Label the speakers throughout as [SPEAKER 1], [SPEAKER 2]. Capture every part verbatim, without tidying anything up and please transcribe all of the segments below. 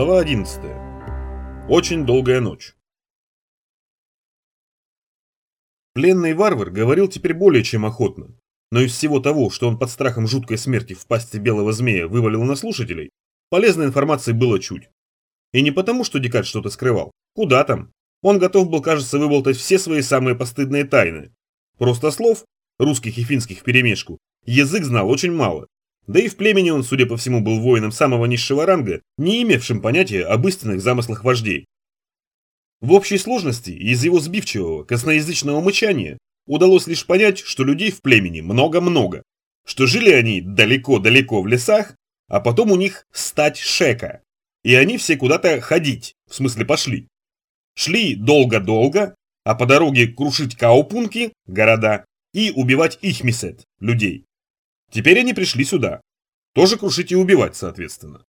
[SPEAKER 1] Глава одиннадцатая. Очень долгая ночь. Пленный варвар говорил теперь более чем охотно, но из всего того, что он под страхом жуткой смерти в пасти белого змея вывалил на слушателей, полезной информации было чуть. И не потому, что дикарь что-то скрывал. Куда там? Он готов был, кажется, выболтать все свои самые постыдные тайны. Просто слов, русских и финских вперемешку, язык знал очень мало. Да и в племени он, судя по всему, был воином самого низшего ранга, не имевшим понятия об истинных замыслах вождей. В общей сложности из его сбивчивого, косноязычного мычания удалось лишь понять, что людей в племени много-много, что жили они далеко-далеко в лесах, а потом у них стать шека, и они все куда-то ходить, в смысле пошли. Шли долго-долго, а по дороге крушить каупунки, города, и убивать ихмисет, людей. Теперь они пришли сюда. Тоже крушить и убивать, соответственно.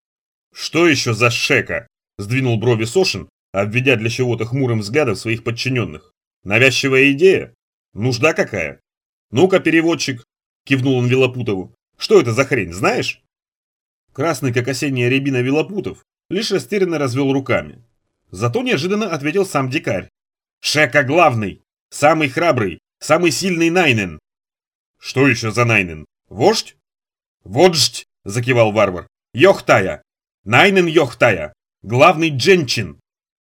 [SPEAKER 1] «Что еще за шека?» – сдвинул брови Сошин, обведя для чего-то хмурым взглядом своих подчиненных. «Навязчивая идея? Нужда какая? Ну-ка, переводчик!» – кивнул он Вилопутову. «Что это за хрень, знаешь?» Красный, как осенняя рябина Вилопутов, лишь растерянно развел руками. Зато неожиданно ответил сам дикарь. «Шека главный! Самый храбрый! Самый сильный Найнен!» «Что еще за Найнен? Вождь?» «Вождь!» – закивал варвар. «Йохтая! Найнен Йохтая! Главный дженчин!»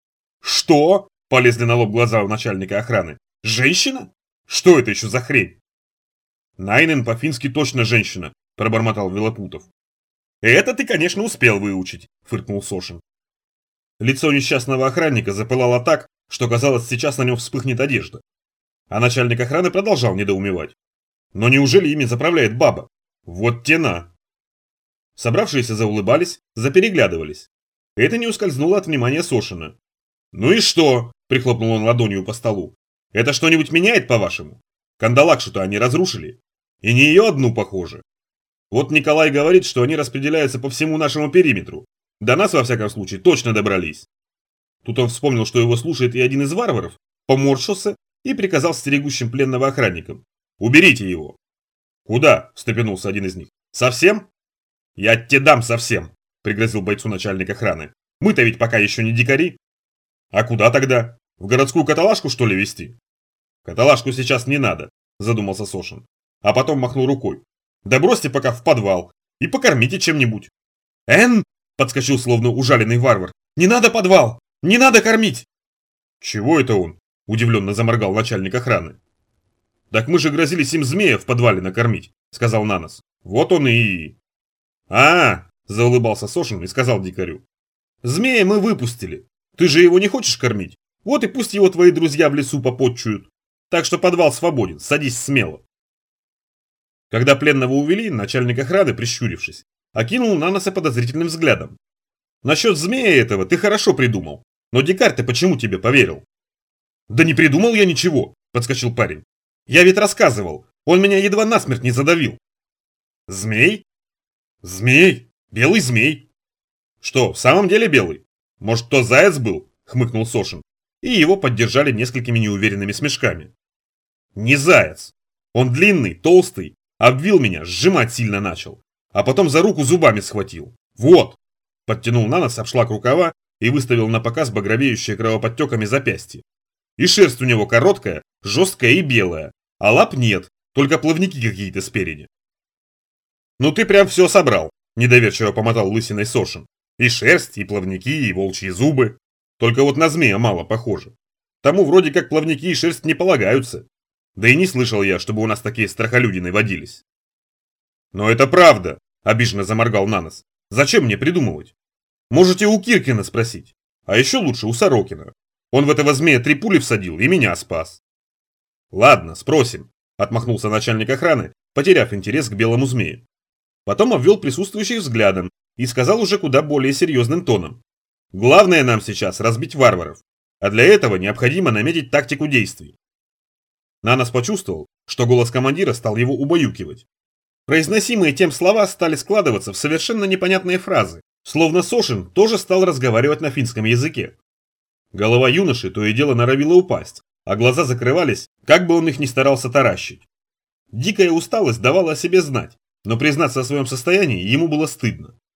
[SPEAKER 1] «Что?» – полезли на лоб глаза у начальника охраны. «Женщина? Что это еще за хрень?» «Найнен по-фински точно женщина», – пробормотал Вилопутов. «Это ты, конечно, успел выучить», – фыркнул Сошин. Лицо несчастного охранника запылало так, что казалось, сейчас на нем вспыхнет одежда. А начальник охраны продолжал недоумевать. Но неужели ими заправляет баба? Вот тена. Собравшиеся заулыбались, запереглядывались. Это не ускользнуло от внимания Сошина. «Ну и что?» – прихлопнул он ладонью по столу. «Это что-нибудь меняет, по-вашему? Кандалакшу-то они разрушили. И не ее одну, похоже. Вот Николай говорит, что они распределяются по всему нашему периметру. До нас, во всяком случае, точно добрались». Тут он вспомнил, что его слушает и один из варваров, поморщился и приказал стерегущим пленного охранникам. «Уберите его!» «Куда?» – встрепенулся один из них. «Совсем?» «Я тебе дам совсем!» – пригрозил бойцу начальник охраны. «Мы-то ведь пока еще не дикари!» «А куда тогда? В городскую каталажку, что ли, везти?» «Каталажку сейчас не надо», – задумался Сошин. А потом махнул рукой. «Да бросьте пока в подвал и покормите чем-нибудь». «Эн!» – подскочил словно ужаленный варвар. «Не надо подвал! Не надо кормить!» «Чего это он?» – удивленно заморгал начальник охраны. «Так мы же грозились им змея в подвале накормить», – сказал Нанос. «Вот он и...» «А-а-а!» – заулыбался Сошин и сказал дикарю. «Змея мы выпустили. Ты же его не хочешь кормить? Вот и пусть его твои друзья в лесу попотчуют. Так что подвал свободен, садись смело». Когда пленного увели, начальник охраны, прищурившись, окинул Наноса подозрительным взглядом. «Насчет змея этого ты хорошо придумал, но дикарь-то почему тебе поверил?» «Да не придумал я ничего», – подскочил парень. «Я ведь рассказывал, он меня едва насмерть не задавил». «Змей?» «Змей? Белый змей». «Что, в самом деле белый? Может, то заяц был?» – хмыкнул Сошин, и его поддержали несколькими неуверенными смешками. «Не заяц. Он длинный, толстый, обвил меня, сжимать сильно начал, а потом за руку зубами схватил. Вот!» Подтянул Нанос обшлаг рукава и выставил на показ багровеющее кровоподтеками запястье. «И шерсть у него короткая, жесткая и белая, а лап нет, только плавники какие-то спереди». «Ну ты прям все собрал», – недоверчиво помотал лысиной Сошин. «И шерсть, и плавники, и волчьи зубы. Только вот на змея мало похоже. Тому вроде как плавники и шерсть не полагаются. Да и не слышал я, чтобы у нас такие страхолюдины водились». «Но это правда», – обиженно заморгал Нанос. «Зачем мне придумывать? Можете у Киркина спросить. А еще лучше у Сорокина. Он в этого змея три пули всадил и меня спас». «Ладно, спросим», – отмахнулся начальник охраны, потеряв интерес к белому змею. Потом обвел присутствующих взглядом и сказал уже куда более серьезным тоном. «Главное нам сейчас разбить варваров, а для этого необходимо наметить тактику действий». Нанос почувствовал, что голос командира стал его убаюкивать. Произносимые тем слова стали складываться в совершенно непонятные фразы, словно Сошин тоже стал разговаривать на финском языке. Голова юноши то и дело норовила упасть, а глаза закрывались, как бы он их ни старался таращить. Дикая усталость давала о себе знать, но признаться о своем состоянии ему было стыдно.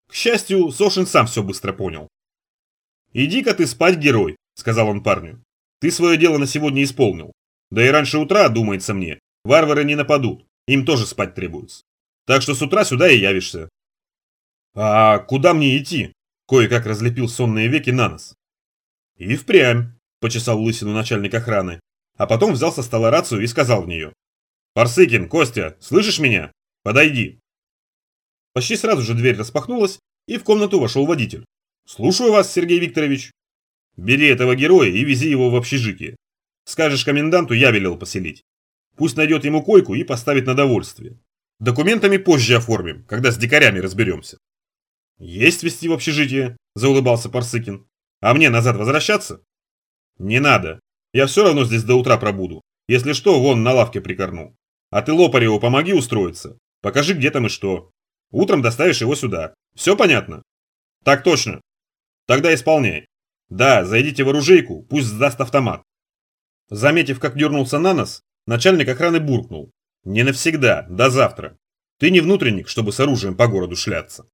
[SPEAKER 1] К счастью, Сошин сам все быстро понял. «Иди-ка ты спать, герой», — сказал он парню. «Ты свое дело на сегодня исполнил. Да и раньше утра, думается мне, варвары не нападут, им тоже спать требуется. Так что с утра сюда и явишься». «А куда мне идти?» — кое-как разлепил сонные веки на нос. «И впрямь», — почесал лысину начальник охраны, а потом взял со стола рацию и сказал в нее. «Парсыкин, Костя, слышишь меня? Подойди». Почти сразу же дверь распахнулась, и в комнату вошел водитель. «Слушаю вас, Сергей Викторович». «Бери этого героя и вези его в общежитие. Скажешь коменданту, я велел поселить. Пусть найдет ему койку и поставит на довольствие. Документами позже оформим, когда с дикарями разберемся». «Есть вести в общежитие», – заулыбался Парсыкин. «А мне назад возвращаться?» «Не надо. Я все равно здесь до утра пробуду. Если что, вон на лавке прикорну. А ты Лопареву помоги устроиться. Покажи, где там и что. Утром доставишь его сюда. Все понятно?» «Так точно. Тогда исполняй. Да, зайдите в оружейку, пусть сдаст автомат». Заметив, как дернулся на нос, начальник охраны буркнул. «Не навсегда, до завтра. Ты не внутренник, чтобы с оружием по городу шляться».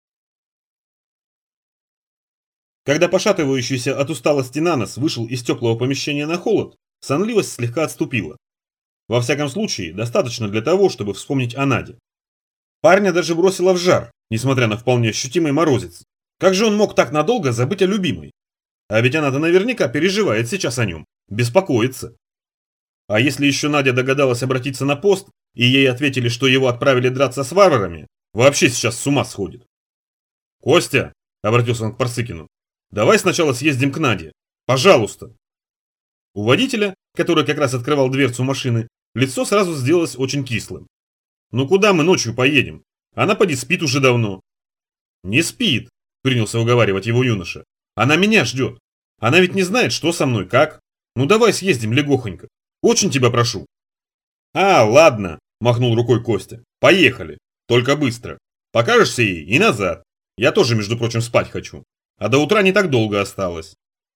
[SPEAKER 1] Когда пошатывающийся от усталости Нанос вышел из теплого помещения на холод, сонливость слегка отступила. Во всяком случае, достаточно для того, чтобы вспомнить о Наде. Парня даже бросило в жар, несмотря на вполне ощутимый морозец. Как же он мог так надолго забыть о любимой? А ведь она-то наверняка переживает сейчас о нем, беспокоится. А если еще Надя догадалась обратиться на пост, и ей ответили, что его отправили драться с варварами, вообще сейчас с ума сходит. «Костя», — обратился он к Парсыкину, — «давай сначала съездим к Наде. Пожалуйста». У водителя, который как раз открывал дверцу машины, лицо сразу сделалось очень кислым. «Ну куда мы ночью поедем? Она поди спит уже давно». «Не спит», — принялся уговаривать его юноша. «Она меня ждет. Она ведь не знает, что со мной, как. Ну давай съездим легохонько. Очень тебя прошу». «А, ладно», – махнул рукой Костя. «Поехали. Только быстро. Покажешься ей и назад. Я тоже, между прочим, спать хочу. А до утра не так долго осталось».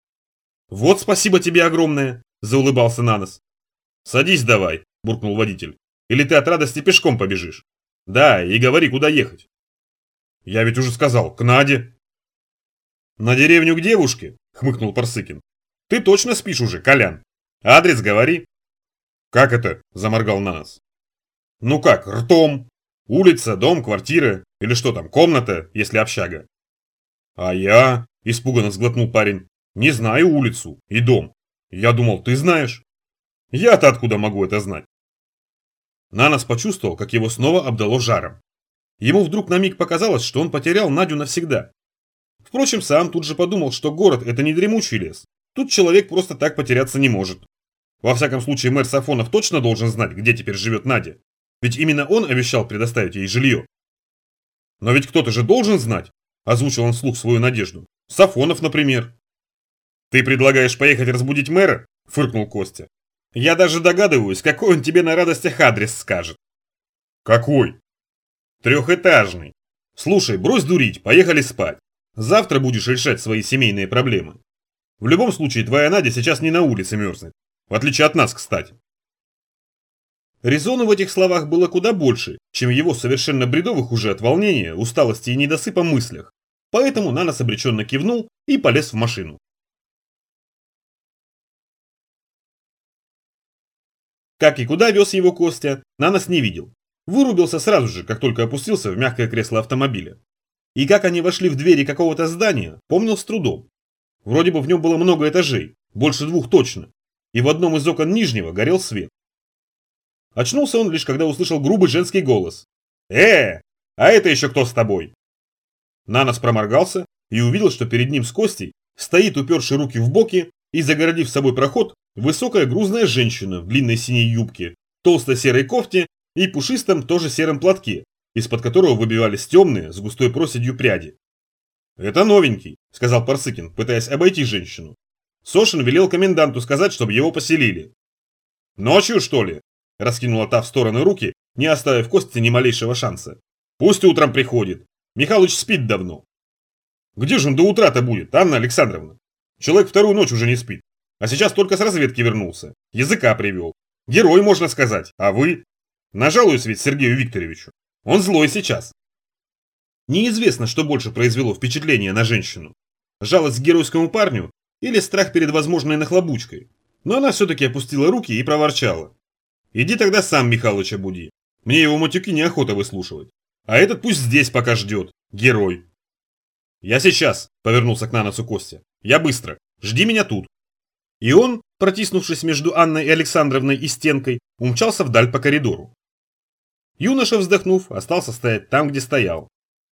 [SPEAKER 1] «Вот спасибо тебе огромное», – заулыбался Нанос. «Садись давай», – буркнул водитель. «Или ты от радости пешком побежишь? Да, и говори, куда ехать». «Я ведь уже сказал, к Наде». «На деревню к девушке?» – хмыкнул Парсыкин. «Ты точно спишь уже, Колян? Адрес говори». «Как это?» – заморгал Нанос. «Ну как, ртом. Улица, дом, квартира. Или что там, комната, если общага». «А я?» – испуганно сглотнул парень. «Не знаю улицу и дом. Я думал, ты знаешь». «Я-то откуда могу это знать?» Нанос почувствовал, как его снова обдало жаром. Ему вдруг на миг показалось, что он потерял Надю навсегда. Впрочем, сам тут же подумал, что город – это не дремучий лес. Тут человек просто так потеряться не может. Во всяком случае, мэр Сафонов точно должен знать, где теперь живет Надя. Ведь именно он обещал предоставить ей жилье. «Но ведь кто-то же должен знать», – озвучил он вслух свою надежду. «Сафонов, например». «Ты предлагаешь поехать разбудить мэра?» – фыркнул Костя. «Я даже догадываюсь, какой он тебе на радостях адрес скажет». «Какой?» «Трехэтажный. Слушай, брось дурить, поехали спать. Завтра будешь решать свои семейные проблемы. В любом случае, твоя Надя сейчас не на улице мерзнет. В отличие от нас, кстати». Резону в этих словах было куда больше, чем его совершенно бредовых уже от волнения, усталости и недосыпа мыслях. Поэтому Нанос обреченно кивнул и полез в машину. Как и куда вез его Костя, Нанос не видел. Вырубился сразу же, как только опустился в мягкое кресло автомобиля. И как они вошли в двери какого-то здания, помнил с трудом. Вроде бы в нем было много этажей, больше двух точно, и в одном из окон нижнего горел свет. Очнулся он лишь когда услышал грубый женский голос. «Э, а это еще кто с тобой?» Нанос проморгался и увидел, что перед ним с Костей стоит, уперши руки в боки и загородив собой проход, высокая грузная женщина в длинной синей юбке, толстой серой кофте и пушистом тоже сером платке, из-под которого выбивались темные с густой проседью пряди. «Это новенький», — сказал Парсыкин, пытаясь обойти женщину. Сошин велел коменданту сказать, чтобы его поселили. «Ночью, что ли?» — раскинула та в стороны руки, не оставив Косте ни малейшего шанса. «Пусть утром приходит. Михалыч спит давно». «Где же он до утра-то будет, Анна Александровна? Человек вторую ночь уже не спит. А сейчас только с разведки вернулся. Языка привел. Герой, можно сказать. А вы? Нажалуюсь ведь Сергею Викторовичу. Он злой сейчас». Неизвестно, что больше произвело впечатление на женщину. Жалость к геройскому парню или страх перед возможной нахлобучкой. Но она все-таки опустила руки и проворчала. «Иди тогда сам Михалыча буди. Мне его матюки неохота выслушивать. А этот пусть здесь пока ждет. Герой». «Я сейчас», — повернулся к Наносу Костя. «Я быстро. Жди меня тут». И он, протиснувшись между Анной Александровной и стенкой, умчался вдаль по коридору. Юноша, вздохнув, остался стоять там, где стоял.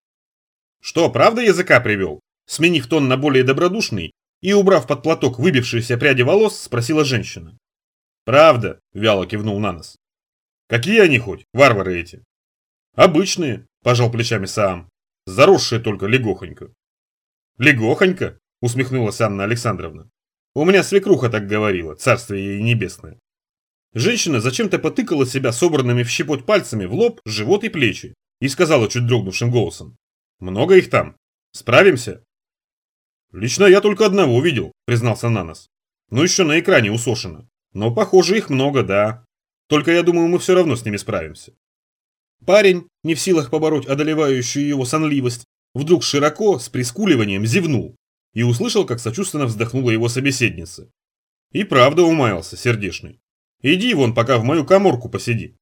[SPEAKER 1] «Что, правда языка привел?» Сменив тон на более добродушный и убрав под платок выбившиеся пряди волос, спросила женщина. «Правда», — вяло кивнул Нанос. «Какие они хоть, варвары эти?» «Обычные», — пожал плечами Саам. «Заросшие только легохонько». «Легохонько?» — усмехнулась Анна Александровна. «У меня свекруха так говорила, царствие ей небесное». Женщина зачем-то потыкала себя собранными в щепоть пальцами в лоб, живот и плечи и сказала чуть дрогнувшим голосом. «Много их там? Справимся?» «Лично я только одного видел», — признался Нанос. «Ну еще на экране усошено. Но, похоже, их много, да. Только я думаю, мы все равно с ними справимся». Парень, не в силах побороть одолевающую его сонливость, вдруг широко, с прискуливанием, зевнул и услышал, как сочувственно вздохнула его собеседница. И правда умаялся, сердешный. «Иди вон пока в мою каморку посиди».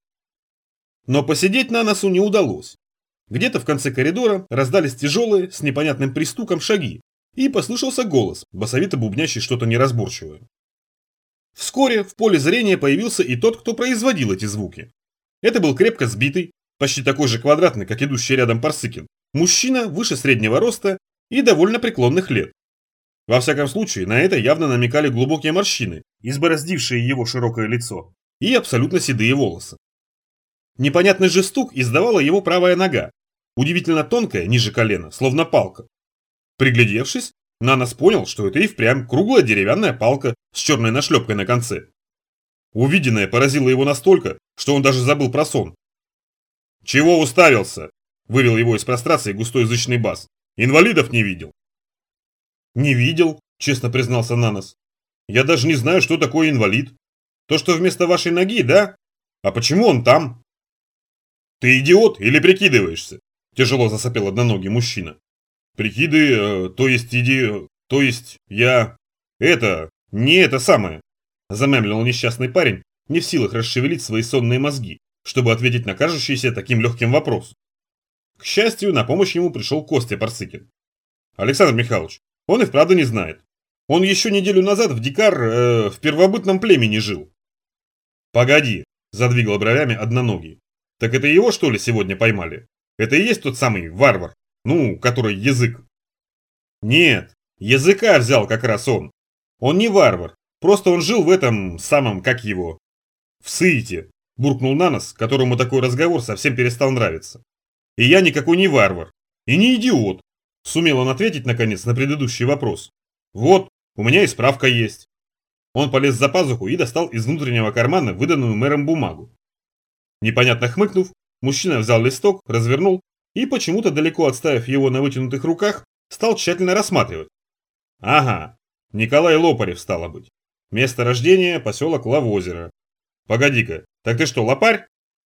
[SPEAKER 1] Но посидеть Наносу не удалось. Где-то в конце коридора раздались тяжелые, с непонятным пристуком шаги, и послышался голос, басовито бубнящий что-то неразборчивое. Вскоре в поле зрения появился и тот, кто производил эти звуки. Это был крепко сбитый, почти такой же квадратный, как идущий рядом Парсыкин, мужчина выше среднего роста и довольно преклонных лет. Во всяком случае, на это явно намекали глубокие морщины, избороздившие его широкое лицо, и абсолютно седые волосы. Непонятный же стук издавала его правая нога, удивительно тонкая, ниже колена, словно палка. Приглядевшись, Нанос понял, что это и впрямь круглая деревянная палка с черной нашлепкой на конце. Увиденное поразило его настолько, что он даже забыл про сон. «Чего уставился?» – вывел его из прострации густой зычный бас. «Инвалидов не видел?» «Не видел», – честно признался Нанос. «Я даже не знаю, что такое инвалид. То, что вместо вашей ноги, да? А почему он там?» «Ты идиот или прикидываешься?» – тяжело засопел одноногий мужчина. «Прикиды, э, то есть иди... то есть я... это... не это самое», – замямлил несчастный парень, не в силах расшевелить свои сонные мозги, чтобы ответить на кажущийся таким легким вопрос. К счастью, на помощь ему пришел Костя Парсыкин. «Александр Михайлович, он и вправду не знает. Он еще неделю назад в Дикар, э, в первобытном племени жил». «Погоди», – задвигал бровями одноногий. «Так это его, что ли, сегодня поймали? Это и есть тот самый варвар? Ну, который язык?» «Нет, языка взял как раз он. Он не варвар, просто он жил в этом самом, как его...» «В Сыите», – буркнул Нанос, которому такой разговор совсем перестал нравиться. «И я никакой не варвар. И не идиот», – сумел он ответить, наконец, на предыдущий вопрос. «Вот, у меня и справка есть». Он полез за пазуху и достал из внутреннего кармана выданную мэром бумагу. Непонятно хмыкнув, мужчина взял листок, развернул и, почему-то далеко отставив его на вытянутых руках, стал тщательно рассматривать. «Ага, Николай Лопарев, стало быть. Место рождения – поселок Лавозеро. Погоди-ка, так ты что, лопарь?»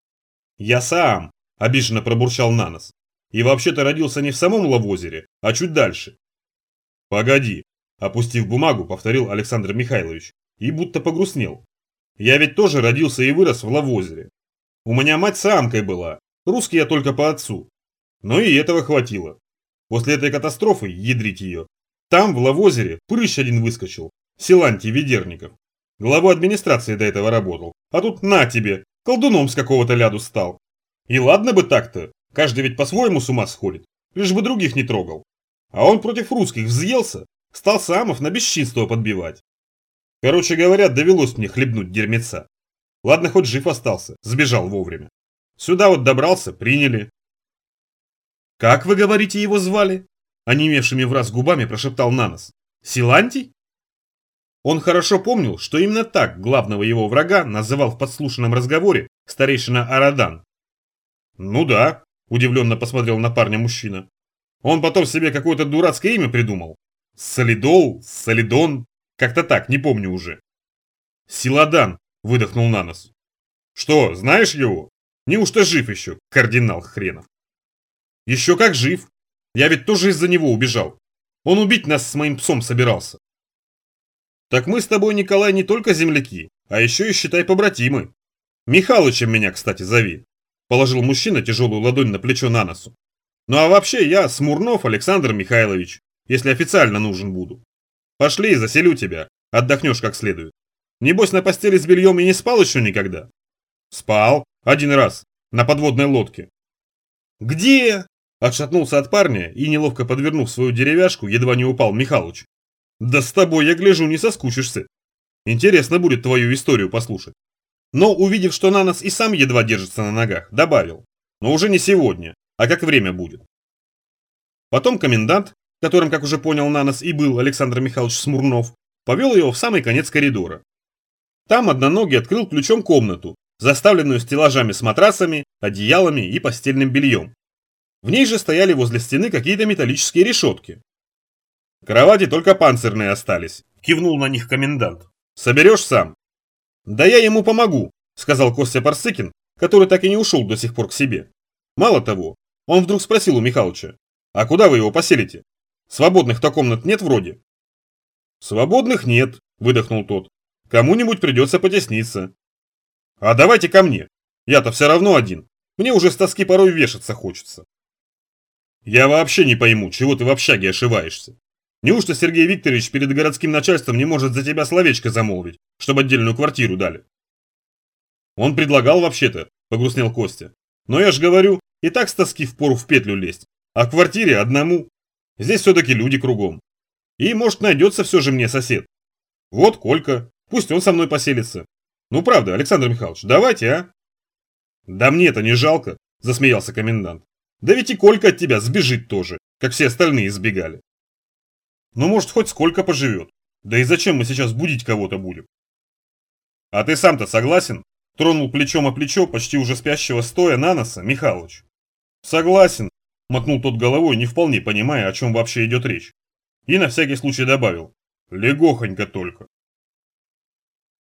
[SPEAKER 1] «Я сам», – обиженно пробурчал Нанос. «И вообще-то родился не в самом Лавозере, а чуть дальше». «Погоди», – опустив бумагу, повторил Александр Михайлович, и будто погрустнел. «Я ведь тоже родился и вырос в Лавозере. У меня мать саамкой была, русский я только по отцу. Но и этого хватило. После этой катастрофы, ядрить ее, там, в Лавозере, прыщ один выскочил, Силантий Ведерников. Главой администрации до этого работал, а тут на тебе, колдуном с какого-то ляду стал. И ладно бы так-то, каждый ведь по-своему с ума сходит, лишь бы других не трогал. А он против русских взъелся, стал Саамов на бесчинство подбивать. Короче говоря, довелось мне хлебнуть дерьмеца. Ладно, хоть жив остался, сбежал вовремя. Сюда вот добрался, приняли». «Как вы говорите, его звали?» Онемевшими враз губами прошептал Нанос. «Силантий?» Он хорошо помнил, что именно так главного его врага называл в подслушанном разговоре старейшина Арадан. «Ну да», – удивленно посмотрел на парня мужчина. «Он потом себе какое-то дурацкое имя придумал. Солидол, Солидон, как-то так, не помню уже». «Силадан», – выдохнул Нанос. «Что, знаешь его? Неужто жив еще, кардинал хренов?» «Еще как жив», Я ведь тоже из-за него убежал. Он убить нас с моим псом собирался. Так мы с тобой, Николай, не только земляки, а еще и, считай, побратимы. Михалычем меня, кстати, зови. Положил мужчина тяжелую ладонь на плечо на носу. Ну а вообще я Смурнов Александр Михайлович, если официально нужен буду. Пошли, заселю тебя, отдохнешь как следует. Небось на постели с бельем и не спал еще никогда? Спал, один раз, на подводной лодке. Где? Отшатнулся от парня и, неловко подвернув свою деревяшку, едва не упал Михалыч. Да с тобой, я гляжу, не соскучишься. Интересно будет твою историю послушать. Но, увидев, что Нанос и сам едва держится на ногах, добавил. Но уже не сегодня, а как время будет. Потом комендант, которым, как уже понял Нанос, и был Александр Михайлович Смурнов, повел его в самый конец коридора. Там одноногий открыл ключом комнату, заставленную стеллажами с матрасами, одеялами и постельным бельем. В ней же стояли возле стены какие-то металлические решетки. «Кровати только панцирные остались», – кивнул на них комендант. «Соберешь сам?» «Да я ему помогу», – сказал Костя Парсыкин, который так и не ушел до сих пор к себе. Мало того, он вдруг спросил у Михалыча: «А куда вы его поселите? Свободных-то комнат нет вроде?» «Свободных нет», – выдохнул тот. «Кому-нибудь придется потесниться». «А давайте ко мне. Я-то все равно один. Мне уже с тоски порой вешаться хочется». «Я вообще не пойму, чего ты в общаге ошиваешься. Неужто Сергей Викторович перед городским начальством не может за тебя словечко замолвить, чтобы отдельную квартиру дали?» «Он предлагал вообще-то», – погрустнел Костя. «Но я ж говорю, и так с тоски впору в петлю лезть. А в квартире одному. Здесь все-таки люди кругом. И, может, найдется все же мне сосед. Вот Колька, пусть он со мной поселится. Ну правда, Александр Михайлович, давайте, а?» «Да мне-то не жалко», – засмеялся комендант. «Да ведь и Колька от тебя сбежит тоже, как все остальные сбегали. Ну, может, хоть сколько поживет. Да и зачем мы сейчас будить кого-то будем?» «А ты сам-то согласен?» – тронул плечом о плечо почти уже спящего стоя Наноса Михалыч. «Согласен», – мотнул тот головой, не вполне понимая, о чем вообще идет речь. И на всякий случай добавил: «Легохонько только».